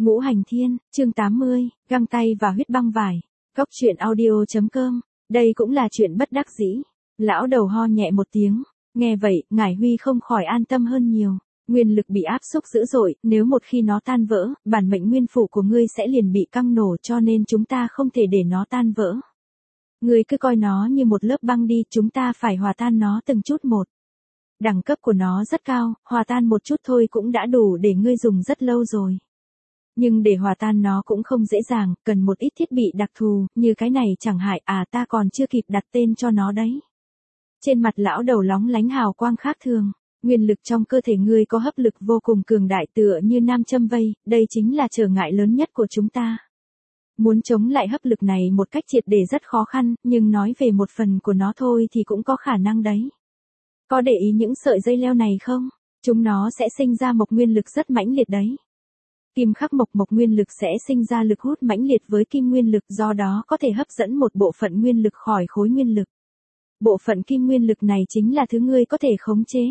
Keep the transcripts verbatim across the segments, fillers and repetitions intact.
Ngũ Hành Thiên, chương tám mươi, găng tay và huyết băng vải. Góc truyện audio chấm com, đây cũng là chuyện bất đắc dĩ. Lão đầu ho nhẹ một tiếng, nghe vậy, Ngải Huy không khỏi an tâm hơn nhiều. Nguyên lực bị áp xúc dữ dội, nếu một khi nó tan vỡ, bản mệnh nguyên phủ của ngươi sẽ liền bị căng nổ, cho nên chúng ta không thể để nó tan vỡ. Ngươi cứ coi nó như một lớp băng đi, chúng ta phải hòa tan nó từng chút một. Đẳng cấp của nó rất cao, hòa tan một chút thôi cũng đã đủ để ngươi dùng rất lâu rồi. Nhưng để hòa tan nó cũng không dễ dàng, cần một ít thiết bị đặc thù, như cái này chẳng hạn, à ta còn chưa kịp đặt tên cho nó đấy. Trên mặt lão đầu lóng lánh hào quang khác thường, nguyên lực trong cơ thể ngươi có hấp lực vô cùng cường đại tựa như nam châm vây, đây chính là trở ngại lớn nhất của chúng ta. Muốn chống lại hấp lực này một cách triệt để rất khó khăn, nhưng nói về một phần của nó thôi thì cũng có khả năng đấy. Có để ý những sợi dây leo này không? Chúng nó sẽ sinh ra mộc nguyên lực rất mãnh liệt đấy. Kim khắc mộc mộc nguyên lực sẽ sinh ra lực hút mãnh liệt với kim nguyên lực, do đó có thể hấp dẫn một bộ phận nguyên lực khỏi khối nguyên lực. Bộ phận kim nguyên lực này chính là thứ ngươi có thể khống chế.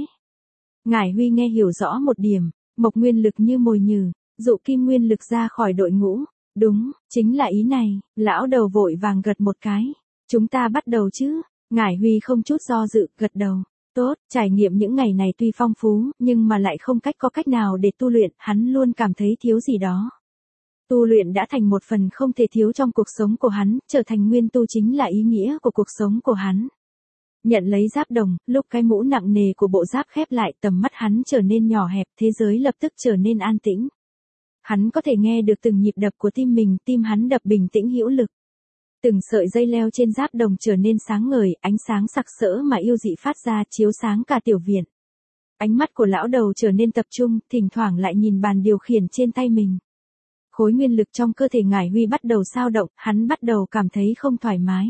Ngải Huy nghe hiểu rõ một điểm, mộc nguyên lực như mồi nhử, dụ kim nguyên lực ra khỏi đội ngũ. Đúng, chính là ý này, lão đầu vội vàng gật một cái. Chúng ta bắt đầu chứ? Ngải Huy không chút do dự, gật đầu. Tốt, trải nghiệm những ngày này tuy phong phú, nhưng mà lại không cách có cách nào để tu luyện, hắn luôn cảm thấy thiếu gì đó. Tu luyện đã thành một phần không thể thiếu trong cuộc sống của hắn, trở thành nguyên tu chính là ý nghĩa của cuộc sống của hắn. Nhận lấy giáp đồng, lúc cái mũ nặng nề của bộ giáp khép lại, tầm mắt hắn trở nên nhỏ hẹp, thế giới lập tức trở nên an tĩnh. Hắn có thể nghe được từng nhịp đập của tim mình, tim hắn đập bình tĩnh hữu lực. Từng sợi dây leo trên giáp đồng trở nên sáng ngời, ánh sáng sặc sỡ mà yêu dị phát ra, chiếu sáng cả tiểu viện. Ánh mắt của lão đầu trở nên tập trung, thỉnh thoảng lại nhìn bàn điều khiển trên tay mình. Khối nguyên lực trong cơ thể Ngải Huy bắt đầu dao động, hắn bắt đầu cảm thấy không thoải mái.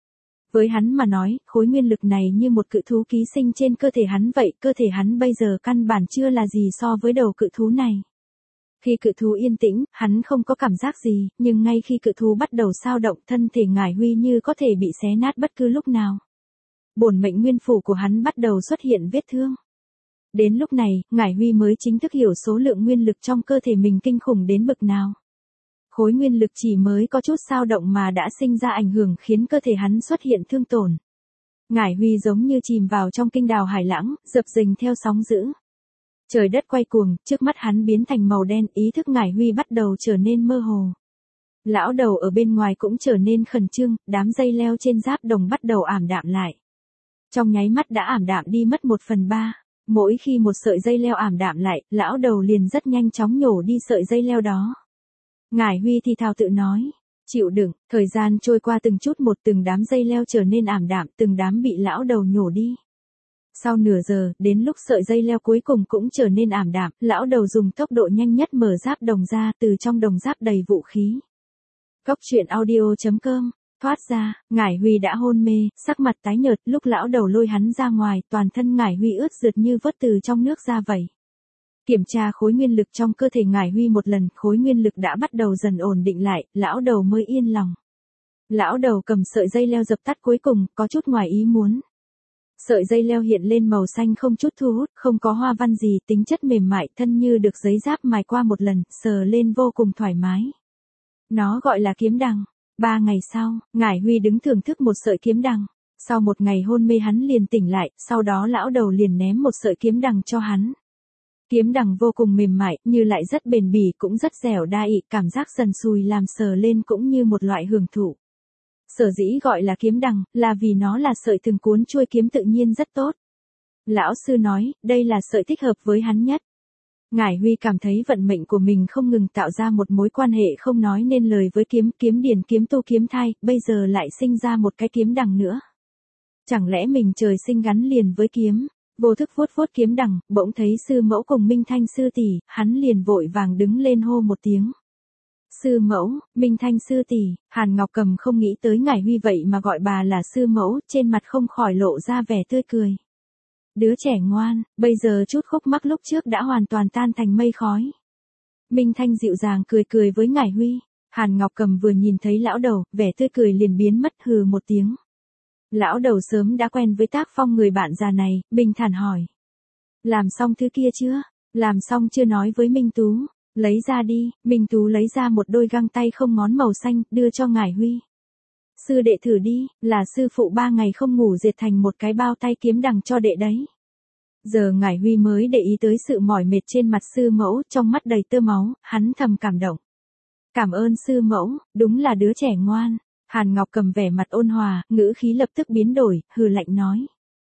Với hắn mà nói, khối nguyên lực này như một cự thú ký sinh trên cơ thể hắn vậy, cơ thể hắn bây giờ căn bản chưa là gì so với đầu cự thú này. Khi cự thú yên tĩnh, hắn không có cảm giác gì, nhưng ngay khi cự thú bắt đầu dao động, thân thể Ngải Huy như có thể bị xé nát bất cứ lúc nào. Bổn mệnh nguyên phủ của hắn bắt đầu xuất hiện vết thương. Đến lúc này, Ngải Huy mới chính thức hiểu số lượng nguyên lực trong cơ thể mình kinh khủng đến bực nào. Khối nguyên lực chỉ mới có chút dao động mà đã sinh ra ảnh hưởng khiến cơ thể hắn xuất hiện thương tổn. Ngải Huy giống như chìm vào trong kinh đào hải lãng, dập dềnh theo sóng dữ. Trời đất quay cuồng, trước mắt hắn biến thành màu đen, ý thức Ngải Huy bắt đầu trở nên mơ hồ. Lão đầu ở bên ngoài cũng trở nên khẩn trương, đám dây leo trên giáp đồng bắt đầu ảm đạm lại. Trong nháy mắt đã ảm đạm đi mất một phần ba. Mỗi khi một sợi dây leo ảm đạm lại, lão đầu liền rất nhanh chóng nhổ đi sợi dây leo đó. Ngải Huy thì thào tự nói, chịu đựng, thời gian trôi qua từng chút một, từng đám dây leo trở nên ảm đạm, từng đám bị lão đầu nhổ đi. Sau nửa giờ, đến lúc sợi dây leo cuối cùng cũng trở nên ảm đạm, lão đầu dùng tốc độ nhanh nhất mở giáp đồng ra, từ trong đồng giáp đầy vũ khí. Góc truyện audio chấm com, thoát ra, Ngải Huy đã hôn mê, sắc mặt tái nhợt, lúc lão đầu lôi hắn ra ngoài, toàn thân Ngải Huy ướt rượt như vớt từ trong nước ra vậy. Kiểm tra khối nguyên lực trong cơ thể Ngải Huy một lần, khối nguyên lực đã bắt đầu dần ổn định lại, lão đầu mới yên lòng. Lão đầu cầm sợi dây leo dập tắt cuối cùng, có chút ngoài ý muốn. Sợi dây leo hiện lên màu xanh không chút thu hút, không có hoa văn gì, tính chất mềm mại, thân như được giấy giáp mài qua một lần, sờ lên vô cùng thoải mái. Nó gọi là kiếm đằng. Ba ngày sau, Ngải Huy đứng thưởng thức một sợi kiếm đằng. Sau một ngày hôn mê hắn liền tỉnh lại, sau đó lão đầu liền ném một sợi kiếm đằng cho hắn. Kiếm đằng vô cùng mềm mại, như lại rất bền bỉ, cũng rất dẻo dai, cảm giác dần sùi làm sờ lên cũng như một loại hưởng thụ. Sở dĩ gọi là kiếm đằng, là vì nó là sợi thường cuốn chuôi kiếm tự nhiên rất tốt. Lão sư nói, đây là sợi thích hợp với hắn nhất. Ngải Huy cảm thấy vận mệnh của mình không ngừng tạo ra một mối quan hệ không nói nên lời với kiếm, kiếm điển, kiếm tu, kiếm thai, bây giờ lại sinh ra một cái kiếm đằng nữa. Chẳng lẽ mình trời sinh gắn liền với kiếm? Vô thức vuốt vuốt kiếm đằng, bỗng thấy sư mẫu cùng Minh Thanh sư tỷ, hắn liền vội vàng đứng lên hô một tiếng. Sư mẫu, Minh Thanh sư tỷ, Hàn Ngọc Cầm không nghĩ tới Ngải Huy vậy mà gọi bà là sư mẫu, trên mặt không khỏi lộ ra vẻ tươi cười. Đứa trẻ ngoan, bây giờ chút khúc mắc lúc trước đã hoàn toàn tan thành mây khói. Minh Thanh dịu dàng cười cười với Ngải Huy, Hàn Ngọc Cầm vừa nhìn thấy lão đầu, vẻ tươi cười liền biến mất, hừ một tiếng. Lão đầu sớm đã quen với tác phong người bạn già này, bình thản hỏi. Làm xong thứ kia chưa? Làm xong chưa nói với Minh Tú? Lấy ra đi, Minh Tú lấy ra một đôi găng tay không ngón màu xanh, đưa cho Ngải Huy. Sư đệ thử đi, là sư phụ ba ngày không ngủ dệt thành một cái bao tay kiếm đằng cho đệ đấy. Giờ Ngải Huy mới để ý tới sự mỏi mệt trên mặt sư mẫu, trong mắt đầy tơ máu, hắn thầm cảm động. Cảm ơn sư mẫu, đúng là đứa trẻ ngoan. Hàn Ngọc Cầm vẻ mặt ôn hòa, ngữ khí lập tức biến đổi, hừ lạnh nói.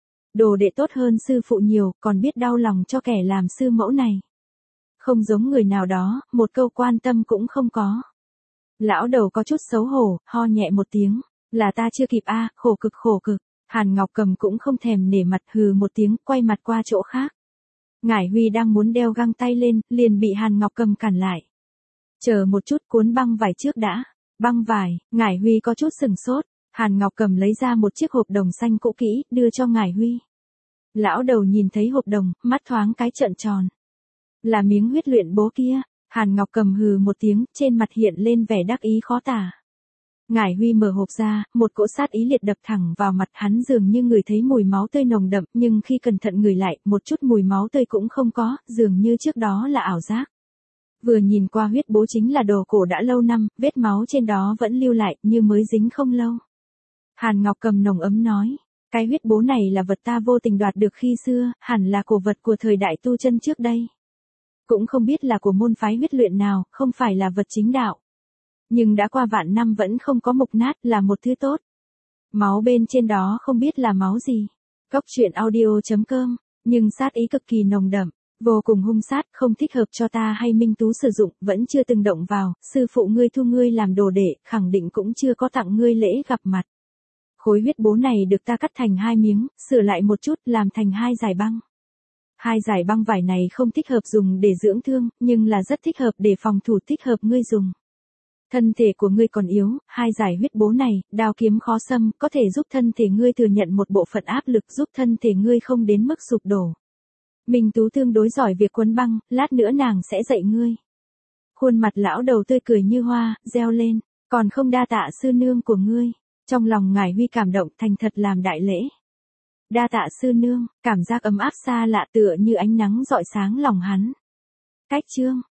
Đồ đệ tốt hơn sư phụ nhiều, còn biết đau lòng cho kẻ làm sư mẫu này. Không giống người nào đó, một câu quan tâm cũng không có. Lão đầu có chút xấu hổ, ho nhẹ một tiếng. Là ta chưa kịp a, khổ cực khổ cực. Hàn Ngọc Cầm cũng không thèm nể mặt, hừ một tiếng, quay mặt qua chỗ khác. Ngải Huy đang muốn đeo găng tay lên, liền bị Hàn Ngọc Cầm cản lại. Chờ một chút, cuốn băng vải trước đã. Băng vải, Ngải Huy có chút sừng sốt. Hàn Ngọc Cầm lấy ra một chiếc hộp đồng xanh cũ kỹ, đưa cho Ngải Huy. Lão đầu nhìn thấy hộp đồng, mắt thoáng cái trợn tròn. Là miếng huyết luyện bố kia. Hàn Ngọc Cầm hừ một tiếng, trên mặt hiện lên vẻ đắc ý khó tả. Ngải Huy mở hộp ra, một cỗ sát ý liệt đập thẳng vào mặt hắn, dường như người thấy mùi máu tươi nồng đậm, nhưng khi cẩn thận ngửi lại, một chút mùi máu tươi cũng không có, dường như trước đó là ảo giác. Vừa nhìn qua huyết bố chính là đồ cổ đã lâu năm, vết máu trên đó vẫn lưu lại, như mới dính không lâu. Hàn Ngọc Cầm nồng ấm nói, cái huyết bố này là vật ta vô tình đoạt được khi xưa, hẳn là cổ vật của thời đại tu chân trước đây. Cũng không biết là của môn phái huyết luyện nào, không phải là vật chính đạo. Nhưng đã qua vạn năm vẫn không có mục nát, là một thứ tốt. Máu bên trên đó không biết là máu gì. Cốc truyện audio chấm com, nhưng sát ý cực kỳ nồng đậm, vô cùng hung sát, không thích hợp cho ta hay Minh Tú sử dụng, vẫn chưa từng động vào, sư phụ ngươi thu ngươi làm đồ đệ, khẳng định cũng chưa có tặng ngươi lễ gặp mặt. Khối huyết bố này được ta cắt thành hai miếng, sửa lại một chút, làm thành hai dải băng. Hai dải băng vải này không thích hợp dùng để dưỡng thương, nhưng là rất thích hợp để phòng thủ, thích hợp ngươi dùng. Thân thể của ngươi còn yếu, hai giải huyết bố này, đao kiếm khó xâm, có thể giúp thân thể ngươi thừa nhận một bộ phận áp lực, giúp thân thể ngươi không đến mức sụp đổ. Minh Tú tương đối giỏi việc quấn băng, lát nữa nàng sẽ dạy ngươi. Khuôn mặt lão đầu tươi cười như hoa, reo lên, còn không đa tạ sư nương của ngươi. Trong lòng Ngải Huy cảm động, thành thật làm đại lễ. Đa tạ sư nương, cảm giác ấm áp xa lạ tựa như ánh nắng rọi sáng lòng hắn. Cách chương